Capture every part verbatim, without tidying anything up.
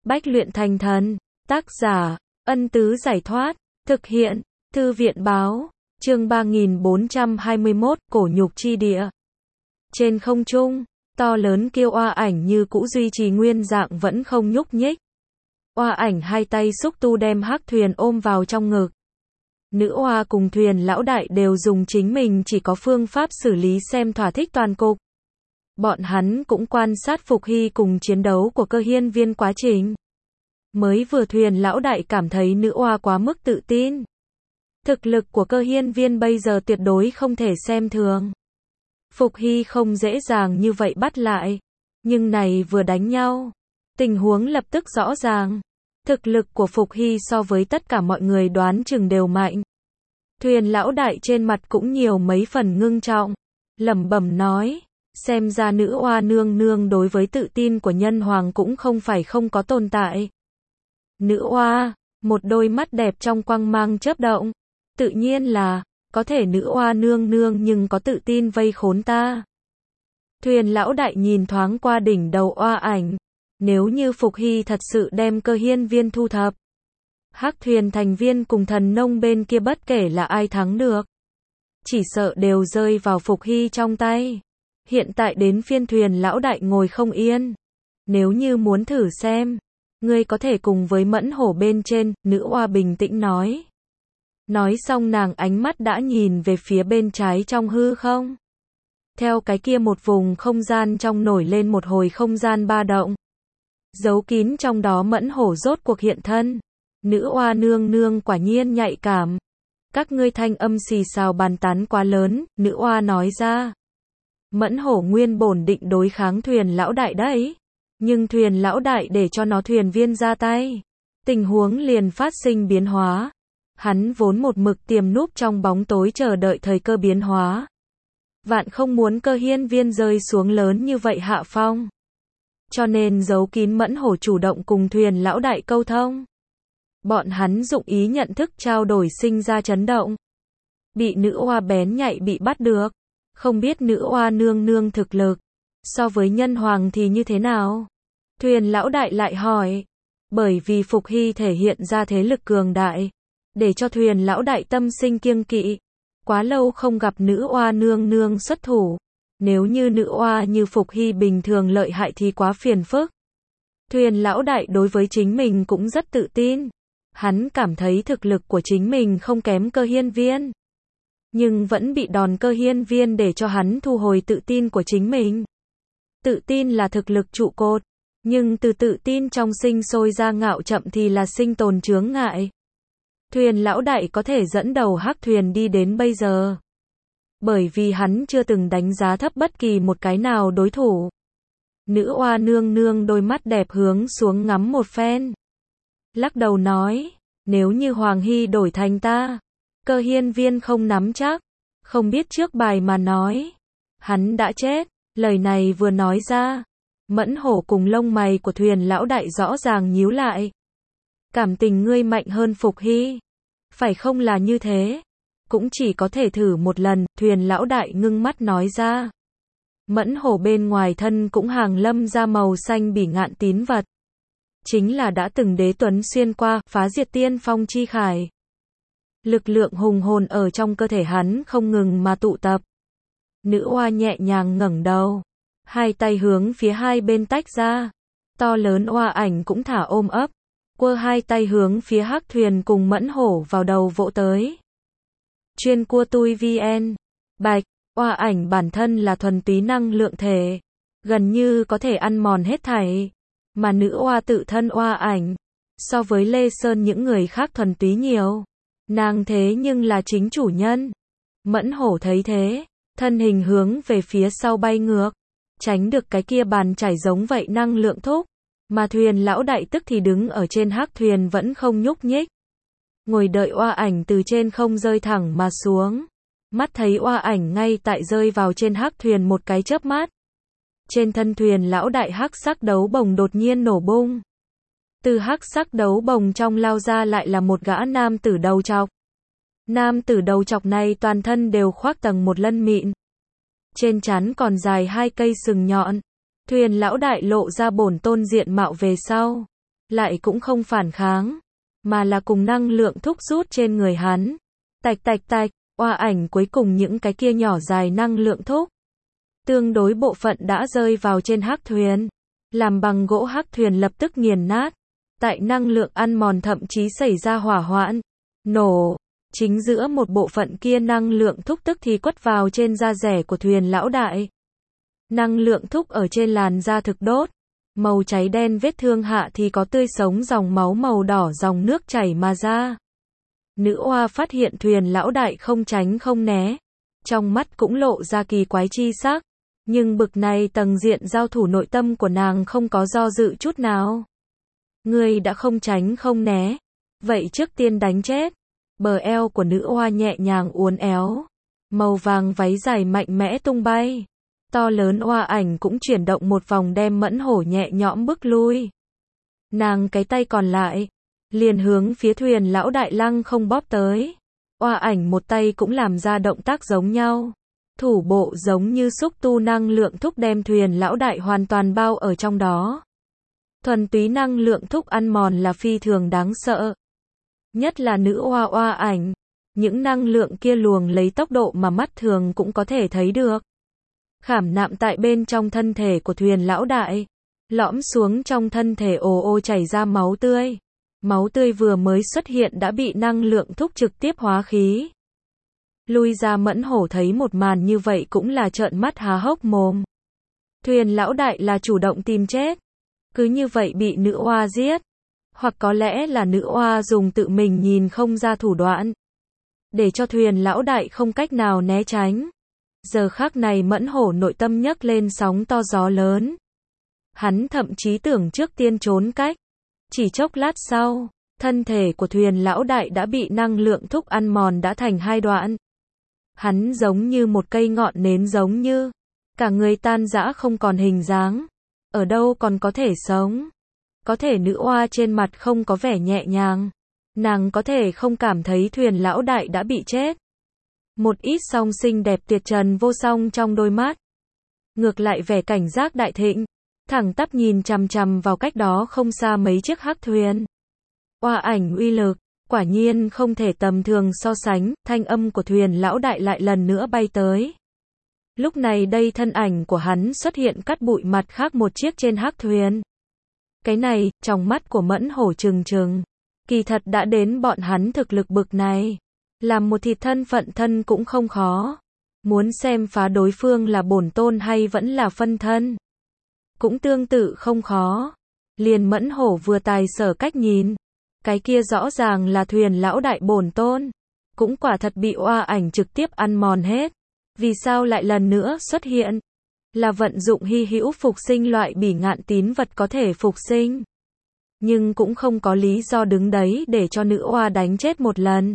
Bách luyện thành thần. Tác giả, Ân Tứ Giải Thoát. Thực hiện, Thư viện Báo. Chương ba nghìn bốn trăm hai mươi mốt, Cổ Nhục Chi Địa. Trên không trung, to lớn kia oa ảnh như cũ duy trì nguyên dạng vẫn không nhúc nhích. Oa ảnh hai tay xúc tu đem hắc thuyền ôm vào trong ngực. Nữ oa cùng thuyền lão đại đều dùng chính mình chỉ có phương pháp xử lý xem thỏa thích toàn cục. Bọn hắn cũng quan sát Phục Hy cùng chiến đấu của Cơ Hiên Viên quá trình. Mới vừa thuyền lão đại cảm thấy nữ oa quá mức tự tin. Thực lực của Cơ Hiên Viên bây giờ tuyệt đối không thể xem thường. Phục Hy không dễ dàng như vậy bắt lại. Nhưng này vừa đánh nhau, tình huống lập tức rõ ràng. Thực lực của Phục Hy so với tất cả mọi người đoán chừng đều mạnh. Thuyền lão đại trên mặt cũng nhiều mấy phần ngưng trọng. Lẩm bẩm nói, xem ra nữ oa nương nương đối với tự tin của nhân hoàng cũng không phải không có tồn tại. Nữ oa, một đôi mắt đẹp trong quang mang chớp động. Tự nhiên là, có thể nữ oa nương nương nhưng có tự tin vây khốn ta. Thuyền lão đại nhìn thoáng qua đỉnh đầu oa ảnh. Nếu như Phục Hy thật sự đem Cơ Hiên Viên thu thập, hắc thuyền thành viên cùng thần nông bên kia bất kể là ai thắng được, chỉ sợ đều rơi vào Phục Hy trong tay. Hiện tại đến phiên thuyền lão đại ngồi không yên. Nếu như muốn thử xem, ngươi có thể cùng với mẫn hổ bên trên, nữ oa bình tĩnh nói. Nói xong nàng ánh mắt đã nhìn về phía bên trái trong hư không. Theo cái kia một vùng không gian trong nổi lên một hồi không gian ba động. Giấu kín trong đó mẫn hổ rốt cuộc hiện thân. Nữ oa nương nương quả nhiên nhạy cảm. Các ngươi thanh âm xì xào bàn tán quá lớn, nữ oa nói ra. Mẫn hổ nguyên bổn định đối kháng thuyền lão đại đấy. Nhưng thuyền lão đại để cho nó thuyền viên ra tay. Tình huống liền phát sinh biến hóa. Hắn vốn một mực tiềm núp trong bóng tối chờ đợi thời cơ biến hóa. Vạn không muốn Cơ Hiên Viên rơi xuống lớn như vậy hạ phong. Cho nên giấu kín mẫn hổ chủ động cùng thuyền lão đại câu thông. Bọn hắn dụng ý nhận thức trao đổi sinh ra chấn động. Bị nữ oa bén nhạy bị bắt được. Không biết nữ oa nương nương thực lực. So với nhân hoàng thì như thế nào? Thuyền lão đại lại hỏi. Bởi vì Phục Hy thể hiện ra thế lực cường đại. Để cho thuyền lão đại tâm sinh kiêng kỵ. Quá lâu không gặp nữ oa nương nương xuất thủ. Nếu như nữ oa như Phục Hy bình thường lợi hại thì quá phiền phức. Thuyền lão đại đối với chính mình cũng rất tự tin. Hắn cảm thấy thực lực của chính mình không kém Cơ Hiên Viên. Nhưng vẫn bị đòn Cơ Hiên Viên để cho hắn thu hồi tự tin của chính mình. Tự tin là thực lực trụ cột. Nhưng từ tự tin trong sinh sôi ra ngạo chậm thì là sinh tồn chướng ngại. Thuyền lão đại có thể dẫn đầu hắc thuyền đi đến bây giờ. Bởi vì hắn chưa từng đánh giá thấp bất kỳ một cái nào đối thủ. Nữ oa nương nương đôi mắt đẹp hướng xuống ngắm một phen. Lắc đầu nói, nếu như Hoàng Hy đổi thành ta, Cơ Hiên Viên không nắm chắc, không biết trước bài mà nói. Hắn đã chết, lời này vừa nói ra. Mẫn hổ cùng lông mày của thuyền lão đại rõ ràng nhíu lại. Cảm tình ngươi mạnh hơn Phục Hy. Phải không là như thế? Cũng chỉ có thể thử một lần, thuyền lão đại ngưng mắt nói ra. Mẫn hổ bên ngoài thân cũng hàng lâm ra màu xanh bỉ ngạn tín vật. Chính là đã từng đế tuấn xuyên qua, phá diệt tiên phong chi khải. Lực lượng hùng hồn ở trong cơ thể hắn không ngừng mà tụ tập. Nữ oa nhẹ nhàng ngẩng đầu. Hai tay hướng phía hai bên tách ra. To lớn oa ảnh cũng thả ôm ấp. Quơ hai tay hướng phía hắc thuyền cùng mẫn hổ vào đầu vỗ tới. Chuyên cua tui vn. Bạch, oa ảnh bản thân là thuần túy năng lượng thể. Gần như có thể ăn mòn hết thảy. Mà nữ oa tự thân oa ảnh. So với Lê Sơn những người khác thuần túy nhiều. Nàng thế nhưng là chính chủ nhân. Mẫn hổ thấy thế. Thân hình hướng về phía sau bay ngược. Tránh được cái kia bàn chảy giống vậy năng lượng thúc. Mà thuyền lão đại tức thì đứng ở trên hắc thuyền vẫn không nhúc nhích. Ngồi đợi oa ảnh từ trên không rơi thẳng mà xuống. Mắt thấy oa ảnh ngay tại rơi vào trên hắc thuyền một cái chớp mắt. Trên thân thuyền lão đại hắc sắc đấu bồng đột nhiên nổ bung. Từ hắc sắc đấu bồng trong lao ra lại là một gã nam tử đầu trọc. Nam tử đầu trọc này toàn thân đều khoác tầng một lân mịn. Trên trán còn dài hai cây sừng nhọn. Thuyền lão đại lộ ra bổn tôn diện mạo về sau. lại cũng không phản kháng, mà là cùng năng lượng thúc rút trên người hắn. Tạch tạch tạch, oa ảnh cuối cùng những cái kia nhỏ dài năng lượng thúc. Tương đối bộ phận đã rơi vào trên hắc thuyền. Làm bằng gỗ hắc thuyền lập tức nghiền nát. Tại năng lượng ăn mòn thậm chí xảy ra hỏa hoãn. Nổ. Chính giữa một bộ phận kia năng lượng thúc tức thì quất vào trên da rẻ của thuyền lão đại. Năng lượng thúc ở trên làn da thực đốt. Màu cháy đen vết thương hạ thì có tươi sống dòng máu màu đỏ dòng nước chảy mà ra. Nữ oa phát hiện thuyền lão đại không tránh không né. Trong mắt cũng lộ ra kỳ quái chi sắc. Nhưng bực này tầng diện giao thủ nội tâm của nàng không có do dự chút nào. Ngươi đã không tránh không né. Vậy trước tiên đánh chết. Bờ eo của nữ oa nhẹ nhàng uốn éo. Màu vàng váy dài mạnh mẽ tung bay. To lớn oa ảnh cũng chuyển động một vòng đem mẫn hổ nhẹ nhõm bước lui. Nàng cái tay còn lại. Liền hướng phía thuyền lão đại lăng không bóp tới. Oa ảnh một tay cũng làm ra động tác giống nhau. Thủ bộ giống như xúc tu năng lượng thúc đem thuyền lão đại hoàn toàn bao ở trong đó. Thuần túy năng lượng thúc ăn mòn là phi thường đáng sợ. Nhất là nữ oa oa ảnh. Những năng lượng kia luồng lấy tốc độ mà mắt thường cũng có thể thấy được. Khảm nạm tại bên trong thân thể của thuyền lão đại. Lõm xuống trong thân thể ồ ồ chảy ra máu tươi. Máu tươi vừa mới xuất hiện đã bị năng lượng thúc trực tiếp hóa khí. Lui ra mẫn hổ thấy một màn như vậy cũng là trợn mắt há hốc mồm. Thuyền lão đại là chủ động tìm chết. Cứ như vậy bị nữ oa giết. Hoặc có lẽ là nữ oa dùng tự mình nhìn không ra thủ đoạn. Để cho thuyền lão đại không cách nào né tránh. Giờ khắc này mẫn hổ nội tâm nhấc lên sóng to gió lớn. Hắn thậm chí tưởng trước tiên trốn cách. Chỉ chốc lát sau, thân thể của thuyền lão đại đã bị năng lượng thúc ăn mòn đã thành hai đoạn. Hắn giống như một cây ngọn nến giống như. Cả người tan rã không còn hình dáng. Ở đâu còn có thể sống. Có thể nữ oa trên mặt không có vẻ nhẹ nhàng. Nàng có thể không cảm thấy thuyền lão đại đã bị chết. Một ít song xinh đẹp tuyệt trần vô song trong đôi mắt. Ngược lại vẻ cảnh giác đại thịnh. Thẳng tắp nhìn chằm chằm vào cách đó không xa mấy chiếc hắc thuyền. Oa ảnh uy lực, quả nhiên không thể tầm thường so sánh, thanh âm của thuyền lão đại lại lần nữa bay tới. Lúc này đây thân ảnh của hắn xuất hiện cắt bụi mặt khác một chiếc trên hắc thuyền. Cái này, trong mắt của mẫn hổ trừng trừng. Kỳ thật đã đến bọn hắn thực lực bực này. Làm một thịt thân phận thân cũng không khó. Muốn xem phá đối phương là bổn tôn hay vẫn là phân thân. Cũng tương tự không khó. Liền mẫn hổ vừa tài sở cách nhìn. Cái kia rõ ràng là thuyền lão đại bổn tôn. Cũng quả thật bị oa ảnh trực tiếp ăn mòn hết. Vì sao lại lần nữa xuất hiện? Là vận dụng hy hữu phục sinh loại bỉ ngạn tín vật có thể phục sinh. Nhưng cũng không có lý do đứng đấy để cho nữ oa đánh chết một lần.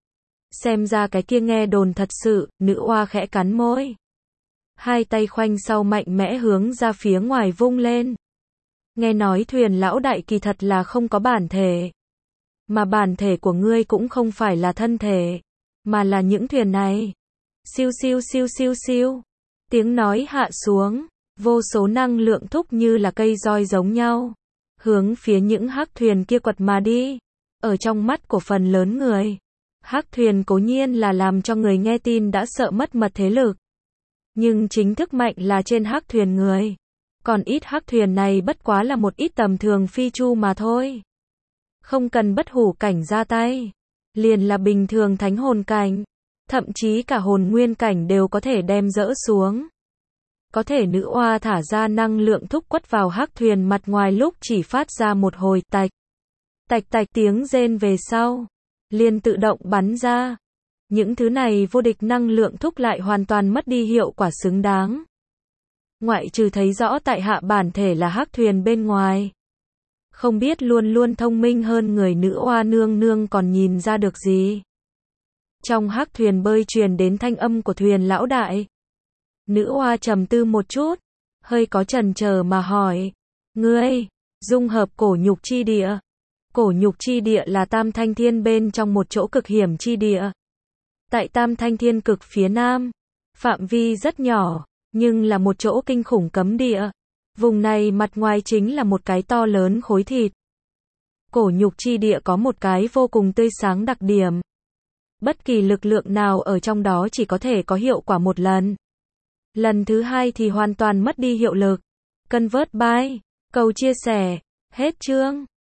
Xem ra cái kia nghe đồn thật sự, nữ oa khẽ cắn môi. Hai tay khoanh sau mạnh mẽ hướng ra phía ngoài vung lên. Nghe nói thuyền lão đại kỳ thật là không có bản thể. Mà bản thể của ngươi cũng không phải là thân thể. Mà là những thuyền này. Siêu siêu siêu siêu siêu. Tiếng nói hạ xuống. Vô số năng lượng thúc như là cây roi giống nhau. Hướng phía những hắc thuyền kia quật mà đi. Ở trong mắt của phần lớn người. Hắc thuyền cố nhiên là làm cho người nghe tin đã sợ mất mật thế lực. Nhưng chính thức mạnh là trên hắc thuyền người. Còn ít hắc thuyền này bất quá là một ít tầm thường phi chu mà thôi. Không cần bất hủ cảnh ra tay. Liền là bình thường thánh hồn cảnh. Thậm chí cả hồn nguyên cảnh đều có thể đem dỡ xuống. Có thể nữ oa thả ra năng lượng thúc quất vào hắc thuyền mặt ngoài lúc chỉ phát ra một hồi tạch. Tạch tạch tiếng rên về sau. Liền tự động bắn ra. Những thứ này vô địch năng lượng thúc lại hoàn toàn mất đi hiệu quả xứng đáng. Ngoại trừ thấy rõ tại hạ bản thể là hắc thuyền bên ngoài. Không biết luôn luôn thông minh hơn người nữ oa nương nương còn nhìn ra được gì. Trong hắc thuyền bơi truyền đến thanh âm của thuyền lão đại. Nữ oa trầm tư một chút. Hơi có chần chờ mà hỏi. Ngươi, dung hợp cổ nhục chi địa. Cổ nhục chi địa là tam thanh thiên bên trong một chỗ cực hiểm chi địa. Tại tam thanh thiên cực phía nam. Phạm vi rất nhỏ. Nhưng là một chỗ kinh khủng cấm địa. Vùng này mặt ngoài chính là một cái to lớn khối thịt. Cổ nhục chi địa có một cái vô cùng tươi sáng đặc điểm. Bất kỳ lực lượng nào ở trong đó chỉ có thể có hiệu quả một lần. Lần thứ hai thì hoàn toàn mất đi hiệu lực. Convert by. Cầu chia sẻ. Hết chương.